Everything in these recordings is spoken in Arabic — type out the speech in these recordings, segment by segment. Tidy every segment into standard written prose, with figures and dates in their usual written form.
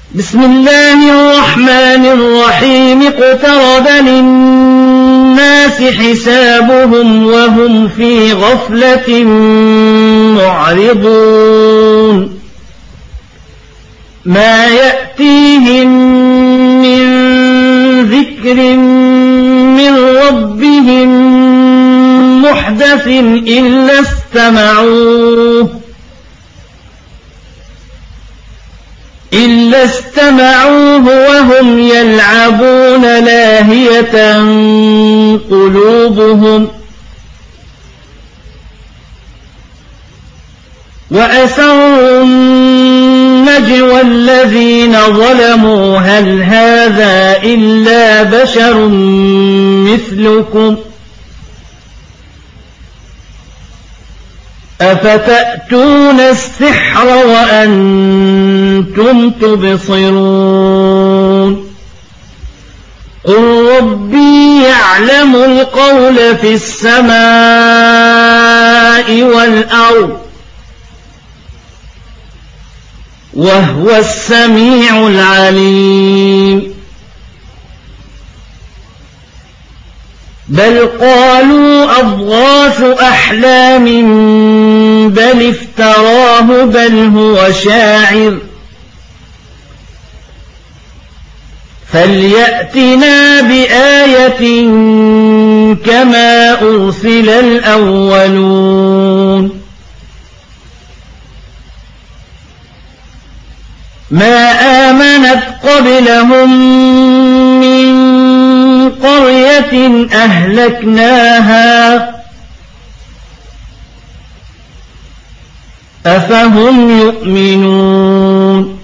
بسم الله الرحمن الرحيم اقترب للناس حسابهم وهم في غفلة معرضون ما يأتيهم من ذكر من ربهم محدث إلا استمعوه وهم يلعبون لاهية قلوبهم وأسروا النجوى الذين ظلموا هل هذا إلا بشر مثلكم أفتأتون السحر وأنتم تبصرون قل ربي يعلم القول في السماء والأرض وهو السميع العليم بل قالوا أضغاث أحلام بل افتراه بل هو شاعر فليأتنا بآية كما أرسل الأولون ما آمنت قبلهم من قرية أهلكناها أفهم يؤمنون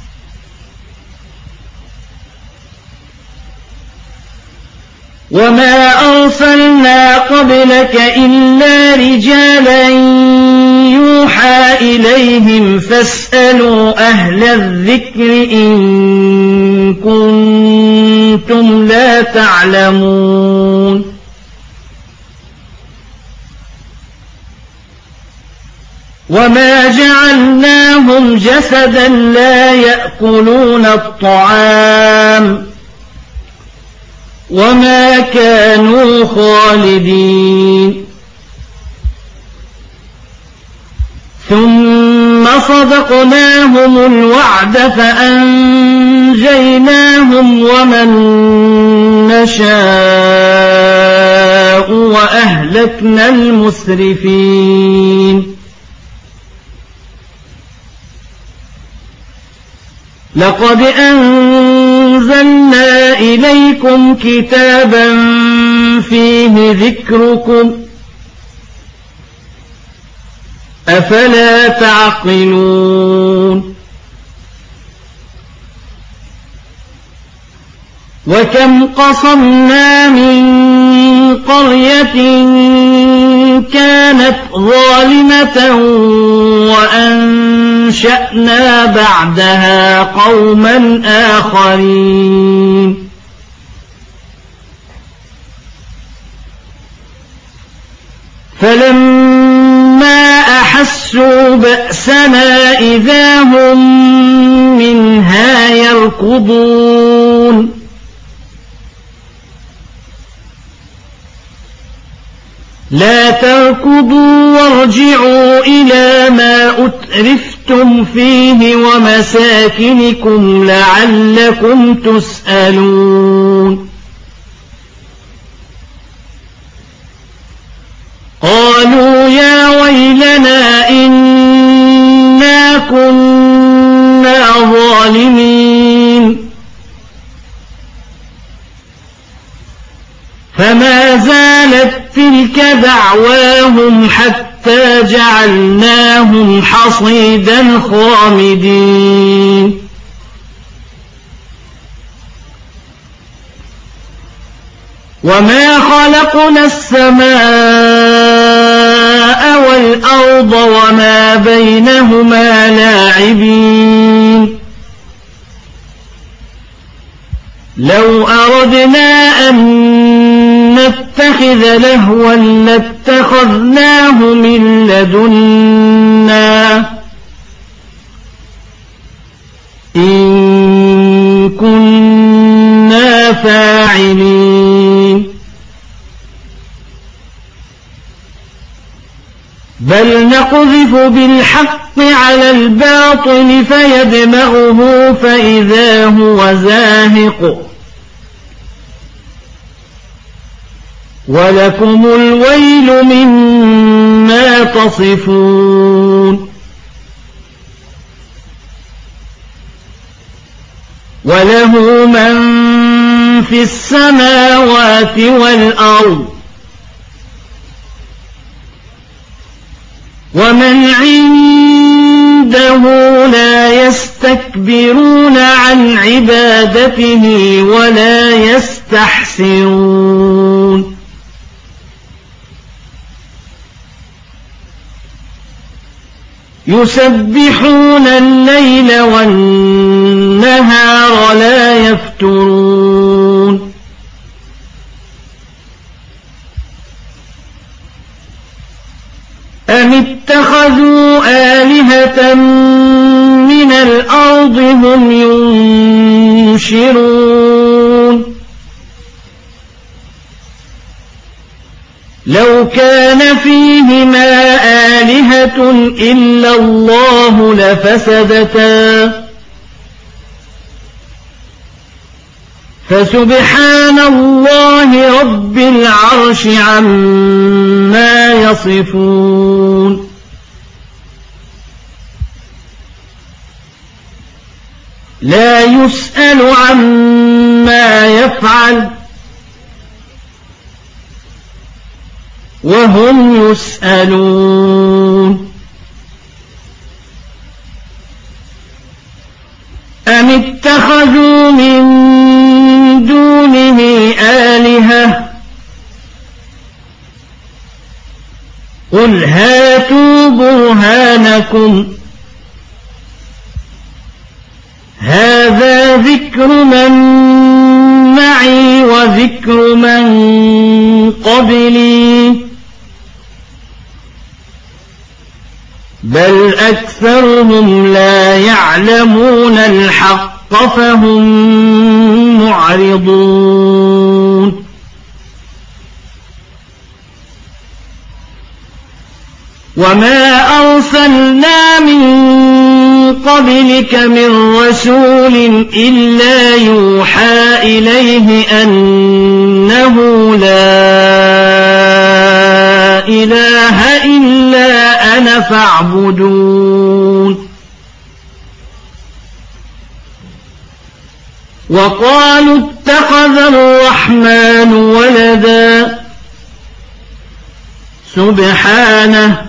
وما أرسلنا قبلك إلا رجالا يوحى إليهم فاسألوا أهل الذكر إن كنتم لا تعلمون وما جعلناهم جسدا لا يأكلون الطعام وما كانوا خالدين ثم صدقناهم الوعد فأنجيناهم ومن نشاء وأهلكنا المسرفين لقد أنزلنا إليكم كتابا فيه ذكركم أفلا تعقلون وكم قصمنا من قرية كانت ظالمة وأنشأنا بعدها قوما آخرين فلما أحسوا بأسنا إذا هم منها يركضون لا تركضوا وارجعوا إلى ما أترفتم فيه ومساكنكم لعلكم تسألون قالوا يا ويلنا إنا كنا ظالمين فما زالت تلك دعواهم حتى جعلناهم حصيدا خامدين وما خلقنا السماء والأرض وما بينهما لاعبين لو أردنا أن نتخذ لهوا لاتخذناه من لدنا إن بل نقذف بالحق على الباطل فيدمغه فإذا هو زاهق ولكم الويل مما تصفون وله من في السماوات والأرض ومن عنده لا يستكبرون عن عبادته ولا يستحسرون يسبحون الليل والنهار لا يفترون أم اتخذوا آلهة من الأرض هم ينشرون لو كان فيهما آلهة إلا الله لفسدتا فسبحان الله رب العرش عما يصفون لا يسأل عما يفعل وهم يسألون أم اتخذوا من دونه آلهة قل هاتوا برهانكم هذا ذكر من معي وذكر من قبلي بل أكثرهم لا يعلمون الحق فهم معرضون وما أرسلنا من قبلك من رسول إلا يوحى إليه أنه لا إله إلا أنا فاعبدون وقالوا اتخذ الرحمن ولدا سبحانه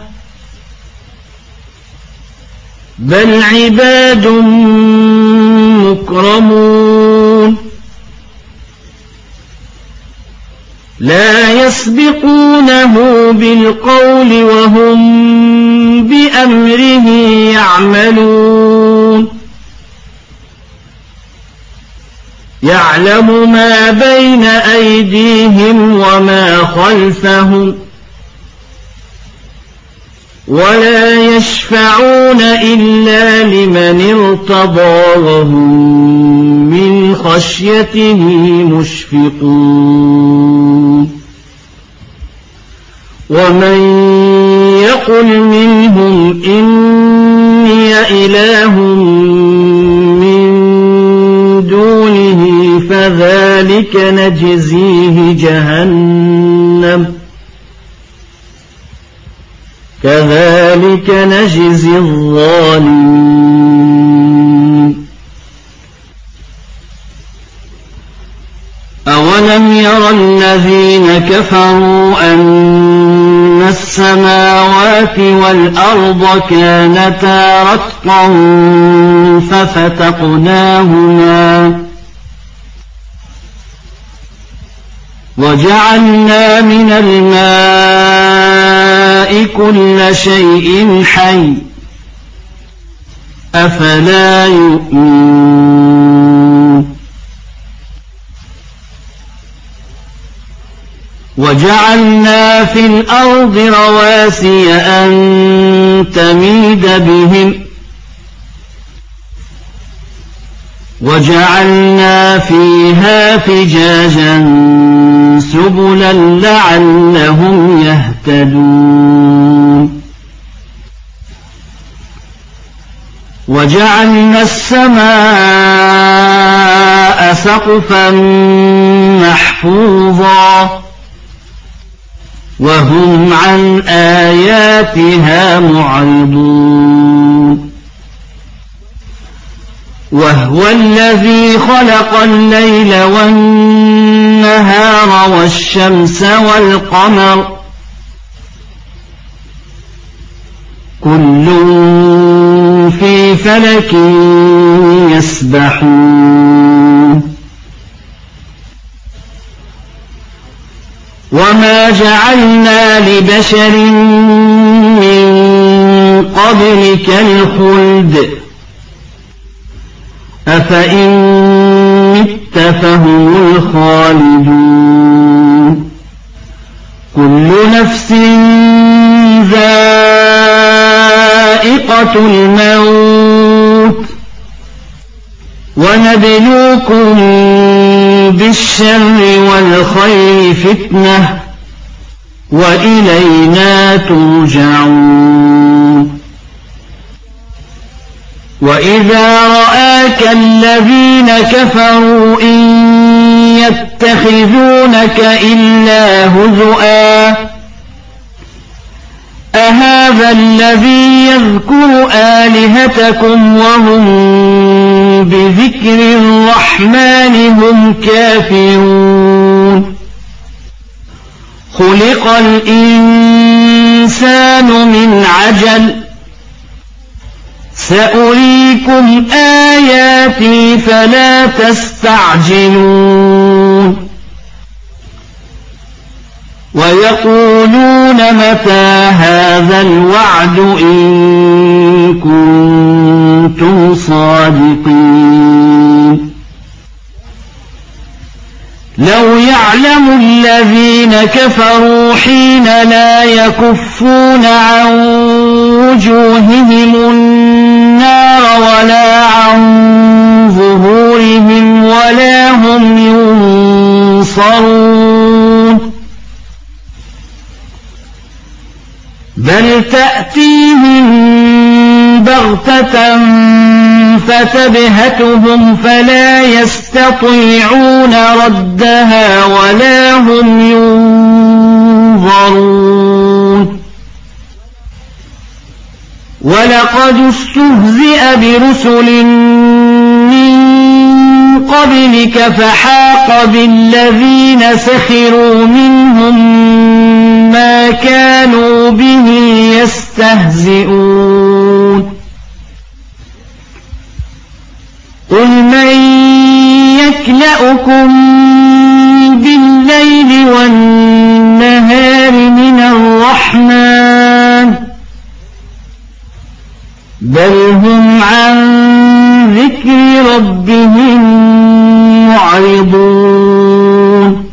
بل عباد مكرمون لا يسبقونه بالقول وهم بأمره يعملون يعلم ما بين أيديهم وما خلفهم ولا يشفعون إلا لمن ارتضى وهم من خشيته مشفقون ومن يقل منهم إني إله من دونه فذلك نجزيه جهنم كذلك نجزي الظالمين أولم ير الذين كفروا أن السماوات والأرض كانتا رتقا ففتقناهما وجعلنا من الماء كل شيء حي أفلا يؤمنون وجعلنا في الأرض رواسي أن تميد بهم وجعلنا فيها فجاجا سبلا لعلهم يهتدون وجعلنا السماء سقفا محفوظا وهم عن آياتها معرضون وهو الذي خلق الليل والنهار والشمس والقمر كل في فلك يسبحون وما جعلنا لبشر من قبلك الخلد أفإن مت فهم الخالدون كل نفس ذائقة الموت ونبلوكم بالشر والخير فتنة وإلينا ترجعون وإذا رآك الذين كفروا إن يتخذونك إلا هزؤا أهذا الذي يذكر آلهتكم وهم بذكر الرحمن هم كافرون خلق الإنسان من عجل سأريكم آياتي فلا تستعجلون ويقولون متى هذا الوعد إن كنتم صادقين لو يعلم الذين كفروا حين لا يكفون عن وجوههم النار ولا عن ظهورهم ولا هم ينصرون بل تأتيهم بغتة فتبهتهم فلا يستطيعون ردها ولا هم ينظرون ولقد استهزئ برسل من قبلك فحاق بالذين سخروا منهم ما كانوا به يستهزئون قل من يكلأكم بالليل والنهار من الرحمن بل هم عن ذكر ربهم معرضون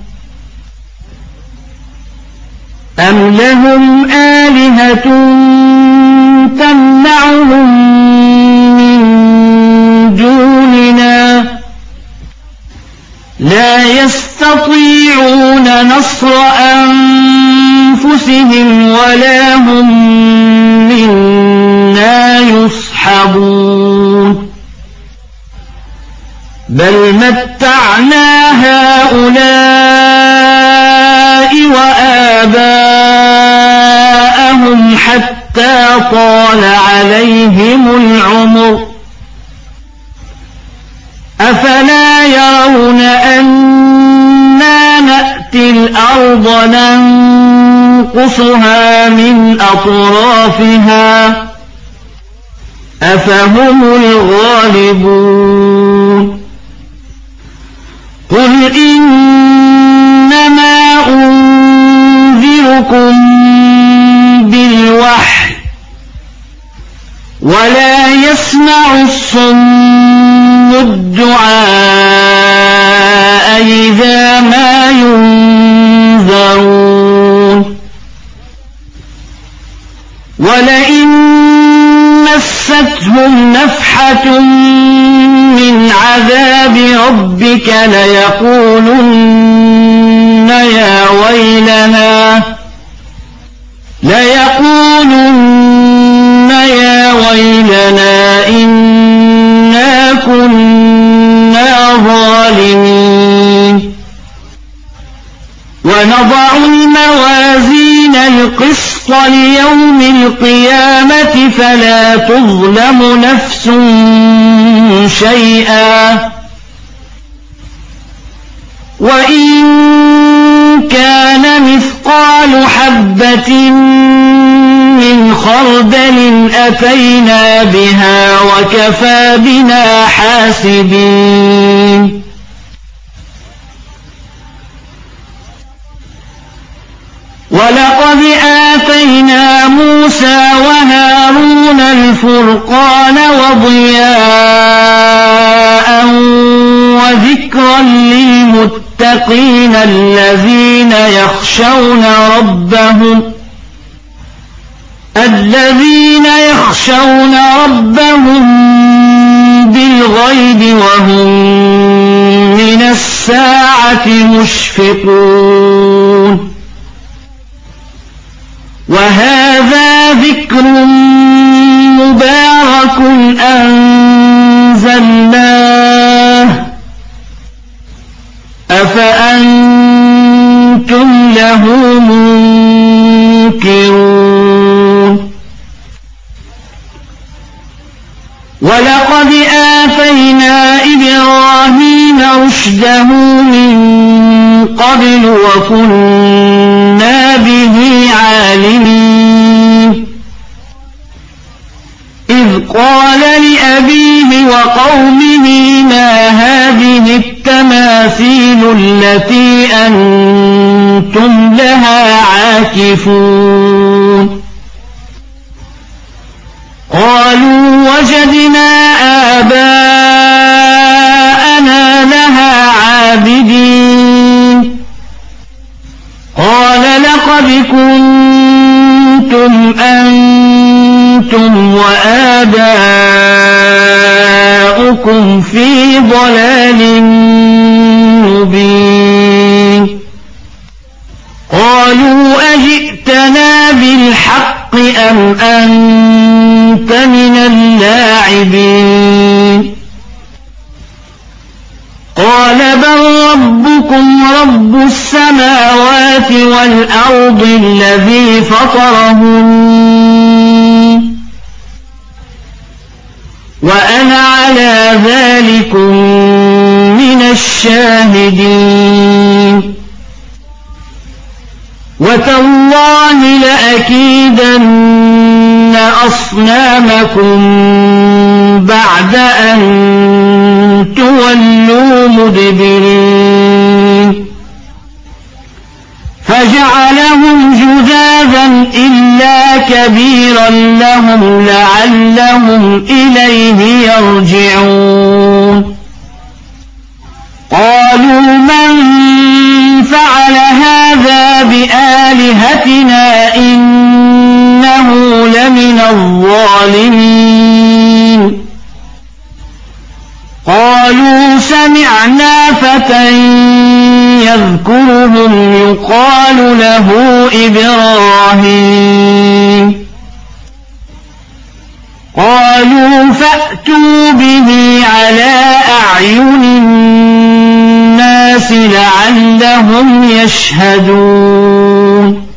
أم لهم آلهة تمنعهم من دوننا لا يستطيعون نصر أنفسهم ولا هم منا يصحبون بل متعنا هؤلاء وآباءهم حتى طال عليهم العمر أفلا يرون أنا نأتي الأرض ننقصها من أطرافها أفهم الغالبون قل إنما أنذركم بالوحي ولا يسمع الصم الدعاء إذا ما ينذرون ولئن مستهم نفحة من عذاب ربك ليقولن يا ويلنا إن ليوم القيامة فلا تظلم نفس شيئا وإن كان مثقال حبة من خردل أتينا بها وكفى بنا حاسبين ولقد آتينا موسى وهارون الفرقان وضياء وذكرا للمتقين الذين يخشون ربهم بالغيب وهم من الساعة مشفقون وهذا ذكر مبارك أنزلناه أفأنتم له منكرون ولقد آتينا إبراهيم رشده من قبل وكنا به عالمين إذ قال لأبيه وقومه ما هذه التماثيل التي أنتم لها عاكفون قالوا وجدنا آباءنا لها عابدين قال لقد كنتم أنتم وآباؤكم في ضلال مبين قالوا أجئتنا بالحق أم أنت من اللاعبين قال بل ربكم رب السماوات والأرض الذي فطرهن وأنا على ذلكم من الشاهدين وتالله لأكيدن أصنامكم بعد أن تولوا مدبرين فجعلهم جذاذا إلا كبيرا لهم لعلهم إليه يرجعون قالوا من فعل هذا بآلهتنا إنه لمن الظالمين قالوا سمعنا فتى يذكرهم يقال له إبراهيم قالوا فأتوا به على أعين الناس لعلهم يشهدون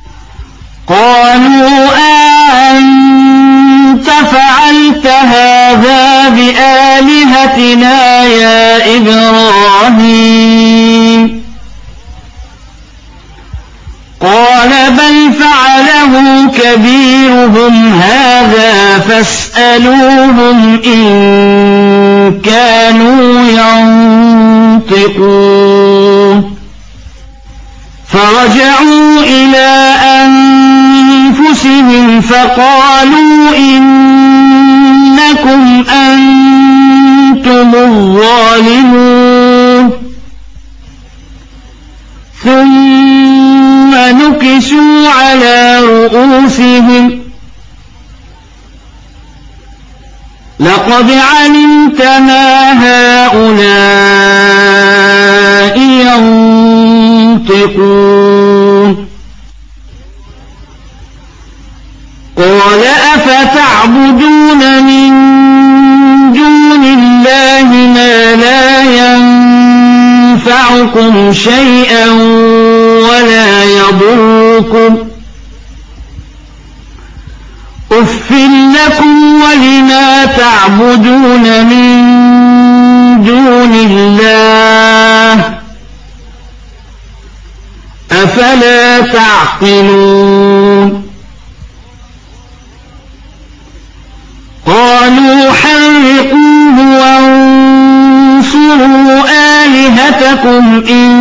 قالوا أنت فعلت هذا بآلهتنا يا إبراهيم قال بل فعله كبيرهم هذا فاسألوهم إن كانوا ينطقون فرجعوا إلى أنفسهم فقالوا إنكم أنتم الظالمون ثم نكسوا على رؤوسهم لقد علمت ما هؤلاء ينطقون قال أفتعبدون من دون الله ما لا ينفعكم شيئا ولا يضركم أُفٍّ لكم ولما تعبدون من دون الله أفلا تعقلون قالوا حرقوه وانصروا آلهتكم إن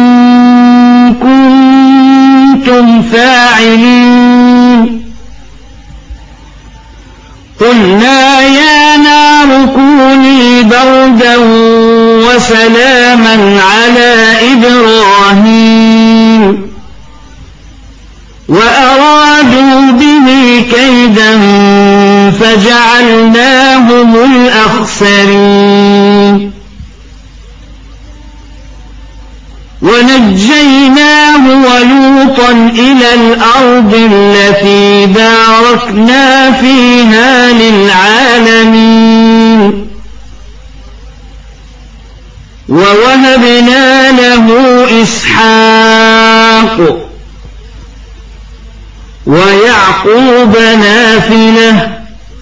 كنتم فاعلين قلنا يا نار كوني بردا وسلاما على إبراهيم وأرادوا به كيدا فجعلناهم الأخسرين ونجيناه ولوطا إلى الأرض التي باركنا فيها للعالمين ووهبنا له إسحاق ويعقوب نافلة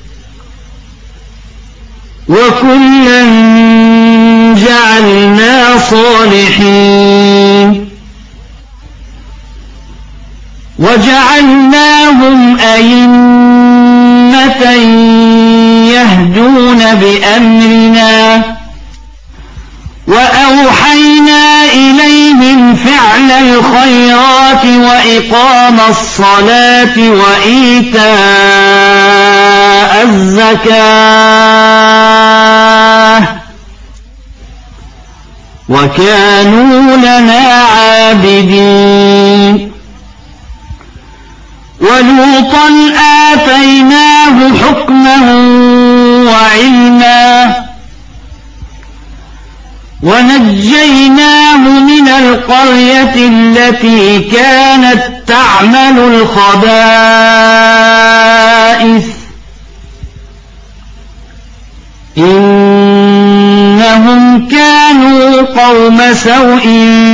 وكلا جعلنا صالحين وجعلناهم أئمة يهدون بأمرنا وأوحينا إليهم فعل الخيرات وإقام الصلاة وإيتاء الزكاة وكانوا لنا عابدين ولوطا آتيناه حكما وعلما ونجيناه من القرية التي كانت تعمل الخبائث إنهم كانوا قوم سوء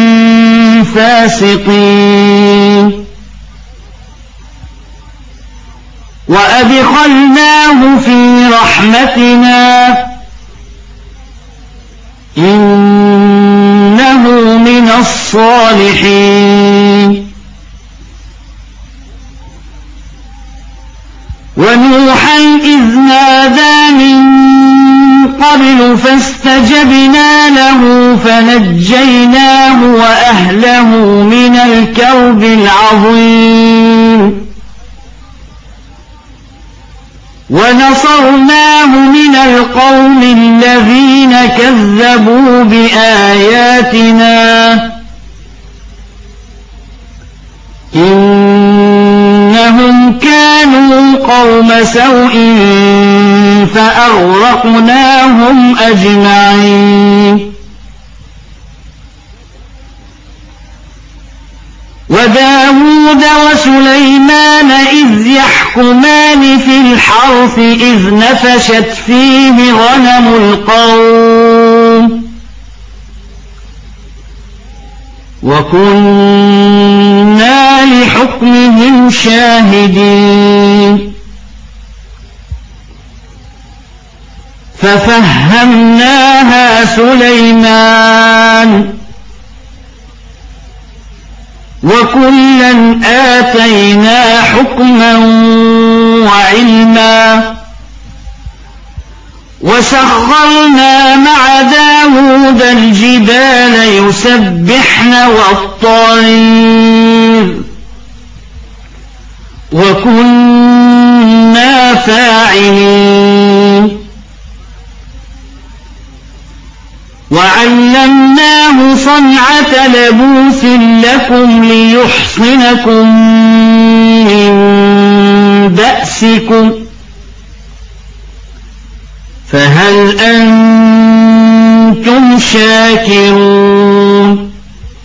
فاسقين وأدخلناه في رحمتنا إنه من الصالحين ونوحا إذ نادى من قبل فاستجبنا له فنجيناه وأهله من الكرب العظيم ونصرناه من القوم الذين كذبوا بآياتنا إنهم كانوا قوم سوء فأغرقناهم أجمعين وداود وسليمان إذ يحكمان في الحرث إذ نفشت فيه غنم القوم وكنا لحكمهم شاهدين ففهمناها سليمان وكلا آتينا حكما وعلما وسخرنا مع داود الجبال يسبحن والطير وكنا فاعلين وعلمناه صنعة لبوس لكم ليحصنكم من بأسكم فهل أنتم شاكرون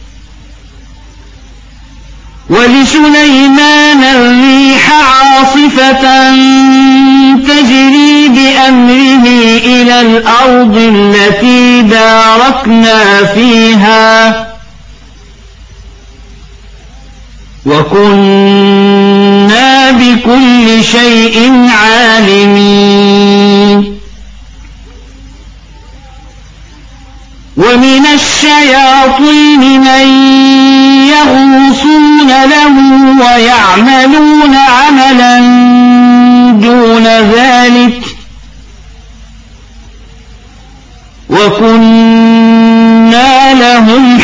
ولسليمان الريح عاصفة تجري بأمره إلى الأرض التي باركنا فيها وكنا بكل شيء عالمين ومن الشياطين من يغوصون له ويعملون عملا دون ذلك وكنا لهم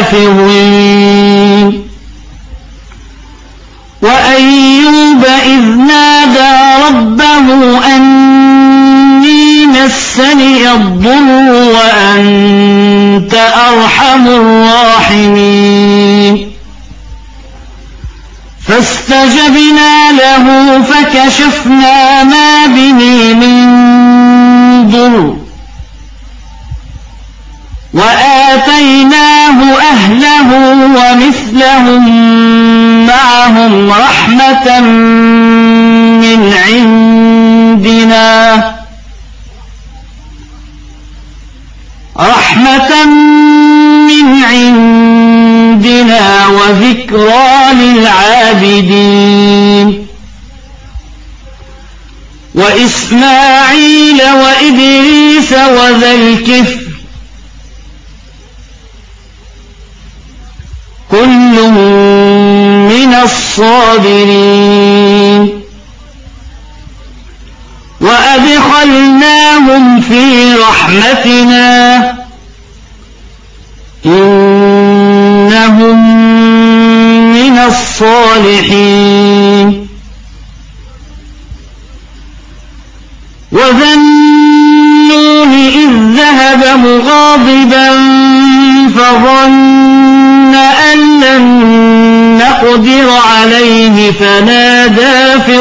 حافظين وأيوب إذ نادى ربه أني مسني الضر وأنت أرحم الراحمين فاستجبنا له فكشفنا ما به من ضر وآتيناه أهله ومثلهم معهم رحمة من عندنا وذكرى للعابدين وإسماعيل وإدريس وذا الكفل كل من الصابرين وأدخلناهم في رحمتنا إنهم من الصالحين وذا النون إذ ذهب مغاضبا فظن أن لن نقدر عليه فنادى في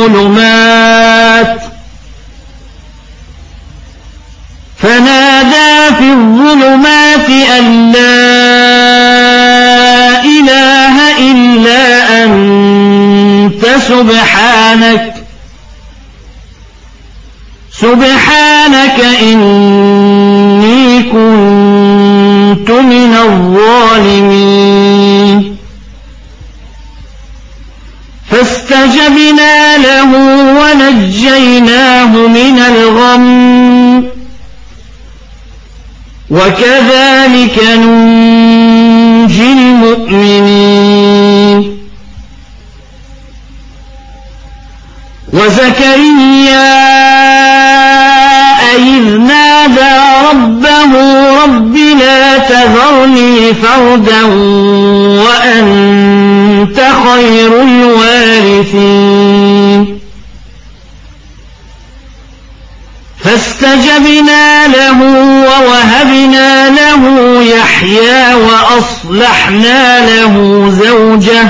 الظلمات أن لا إله إلا أنت سبحانك إني كنت من الظالمين فاستجبنا له ونجيناه من الغم وكذلك ننجي المؤمنين وزكريا إذ نادى ربه رب لا تذرني فردا وأنت خير الوارثين فاستجبنا له ووهبنا له يحيى وأصلحنا له زوجه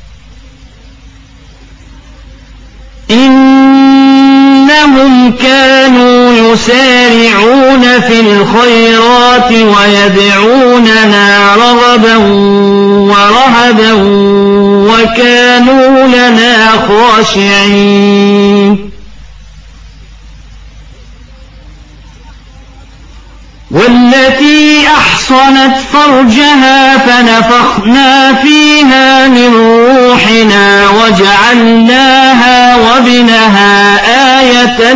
إنهم كانوا يسارعون في الخيرات ويدعوننا رغبا ورهبا وكانوا لنا خاشعين والتي أحصنت فرجها فنفخنا فيها من روحنا وجعلناها وابنها آية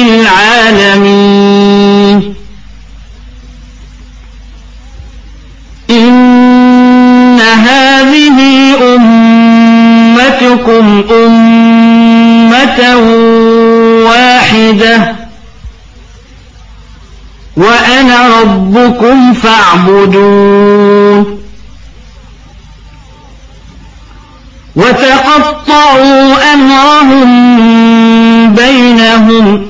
للعالمين إن هذه أمتكم أمة واحدة وأنا ربكم فاعبدون وتقطعوا أمرهم بينهم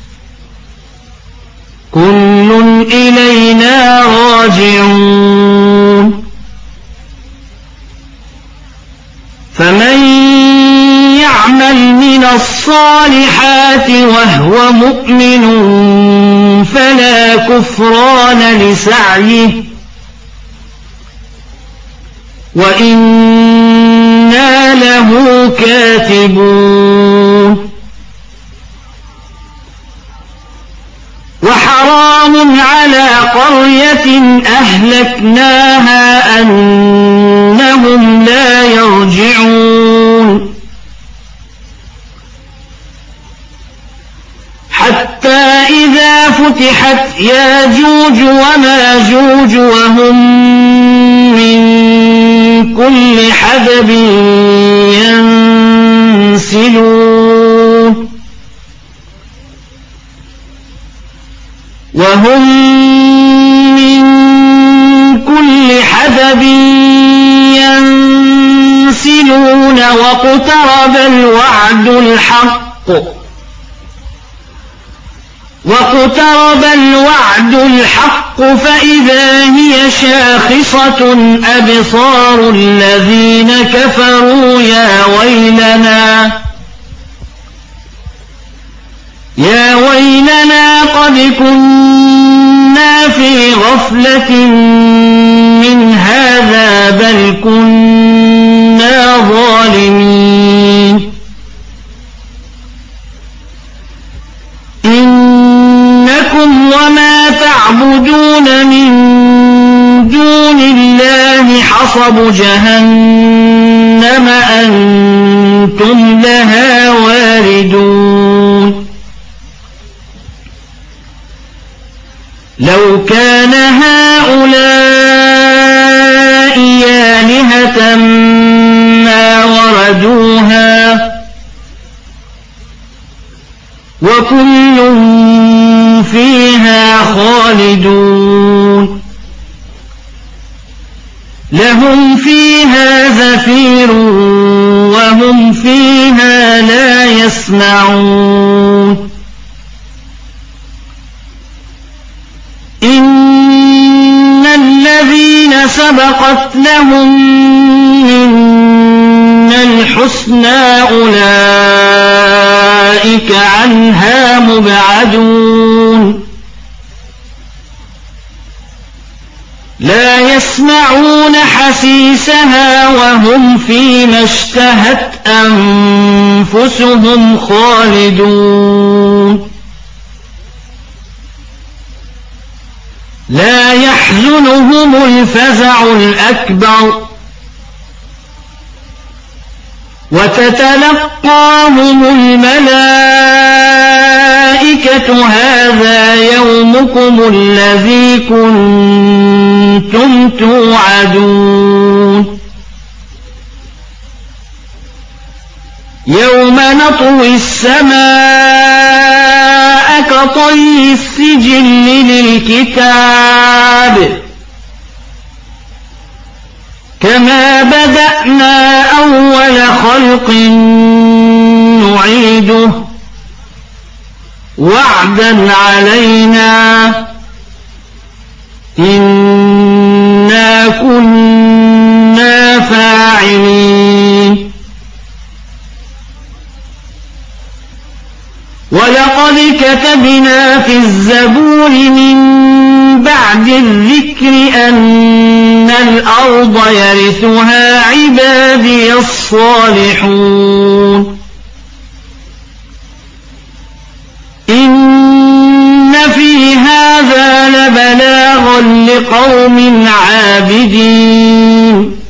كل إلينا راجعون فمن يعمل من الصالحات وهو مؤمن فلا كفران لسعيه وإنا له كاتبون وحرام على قرية أهلكناها أنهم لا يرجعون فتحت ياجوج وماجوج وهم من كل حدب ينسلون واقترب الوعد الحق فإذا هي شاخصة أبصار الذين كفروا يا ويلنا قد كنا في غفلة من هذا بل كنا ظالمين إنكم وما تعبدون من دون الله حصب جهنم أنتم لها واردون لو كان هؤلاء آلهة ما وردوها وكل فيها خالدون لهم فيها زفير وهم فيها لا يسمعون إن الذين سبقت لهم منا الحسنى أولئك عنها مبعدون لا يسمعون حسيسها وهم فيما اشتهت أنفسهم خالدون لا يحزنهم الفزع الأكبر وتتلقاهم الملائكة هذا يومكم الذي كنتم توعدون يوم نطوي السماء كطي السجل للكتاب كما بدأنا أول خلق نعيده وعدا علينا إنا كنا فاعلين ولقد كتبنا في الزبور من بعد الذكر أن الأرض يرثها عبادي الصالحون إن في هذا لبلاغا لقوم عابدين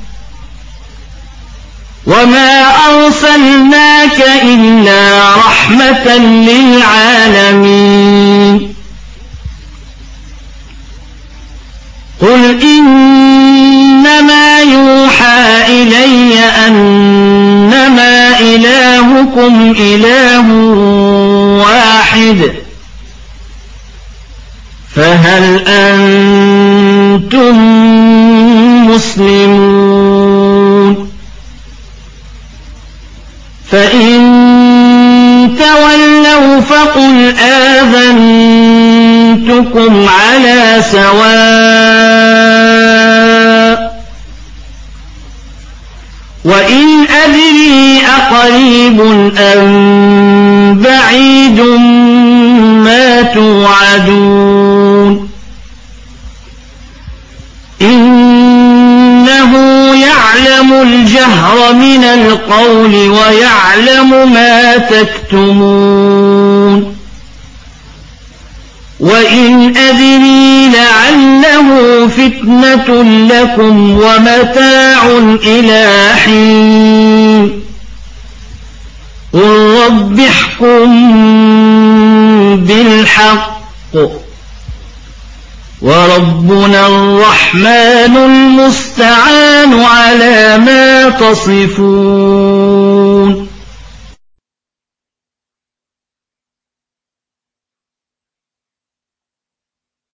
وما أرسلناك إلا رحمة للعالمين قل إنما يوحى إلي أنما إلهكم إله واحد فهل أنتم مسلمون فإن تولوا فقل آذنتكم على سواء وإن أدري أقريب أم بعيد ما توعدون إنه يعلم الجهر من القول ويعلم ما تكتمون وإن أدري لعله فتنة لكم ومتاع إلى حين قل رب احكم بالحق وربنا الرحمن المستعان على ما تصفون.